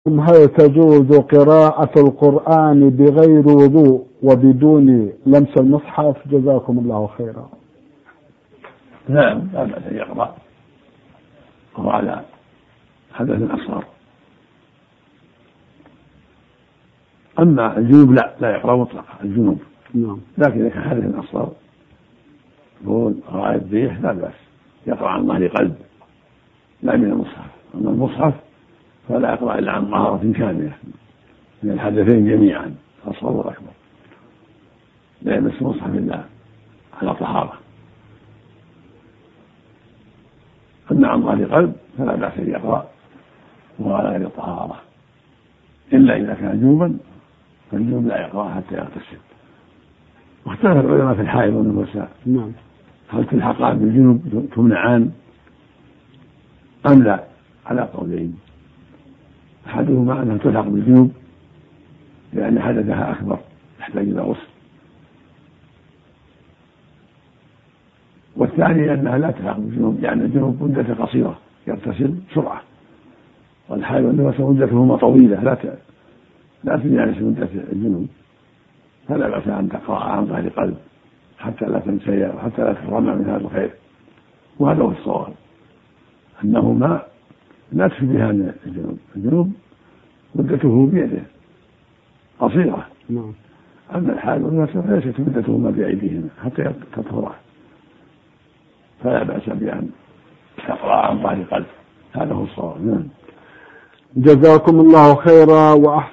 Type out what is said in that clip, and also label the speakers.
Speaker 1: هل تجوز قراءة القرآن بغير وضوء وبدون لمس المصحف؟ جزاكم الله خيرا.
Speaker 2: نعم، لا بأس أن يقرأ وهو على حدث أصغر. أما الجنوب لا يقرأ مطلقا الجنوب، لكن إذا كان حدث أصغر بول غائب ريح لا بأس يقرأ عن ظهر قلب لا من المصحف. أما المصحف فلا يقرأ إلا عن طهارة كاملة من الحدثين جميعا الأصغر والأكبر، لا يمس المصحف إلا على طهارة. أما عن ظهر قلب فلا بأس أن يقرأ وهو على غير طهارة، إلا إذا كان جنوبا فالجنوب لا يقرأ حتى يغتسل. واختلف العلماء في الحائض والنفساء هل تلحقان بالجنوب تمنعان أم لا، على قولين. أحدهما أنها تلحق بالجنوب لأن حدثها أكبر تحتاج إلى غسل، والثاني أنها لا تلحق بالجنوب لأن الجنوب مدته قصيرة يغتسل بسرعة، والحائض والنفساء مدتهما طويلة لا تجانس مدة الجنوب، فلا بأس أن تقرأ عن ظهر قلب حتى لا تنسي وحتى لا تحرم من هذا الخير. وهذا هو الصواب، أنهما لا تكفي بها الجنوب مدته بيده قصيرة، أما الحائض والنفساء ليست مدتهما بأيديهما حتى تطهرا، فلا بأس بأن تقرأ عن ظهر قلب. هذا هو الصواب.
Speaker 1: جزاكم الله خيرا.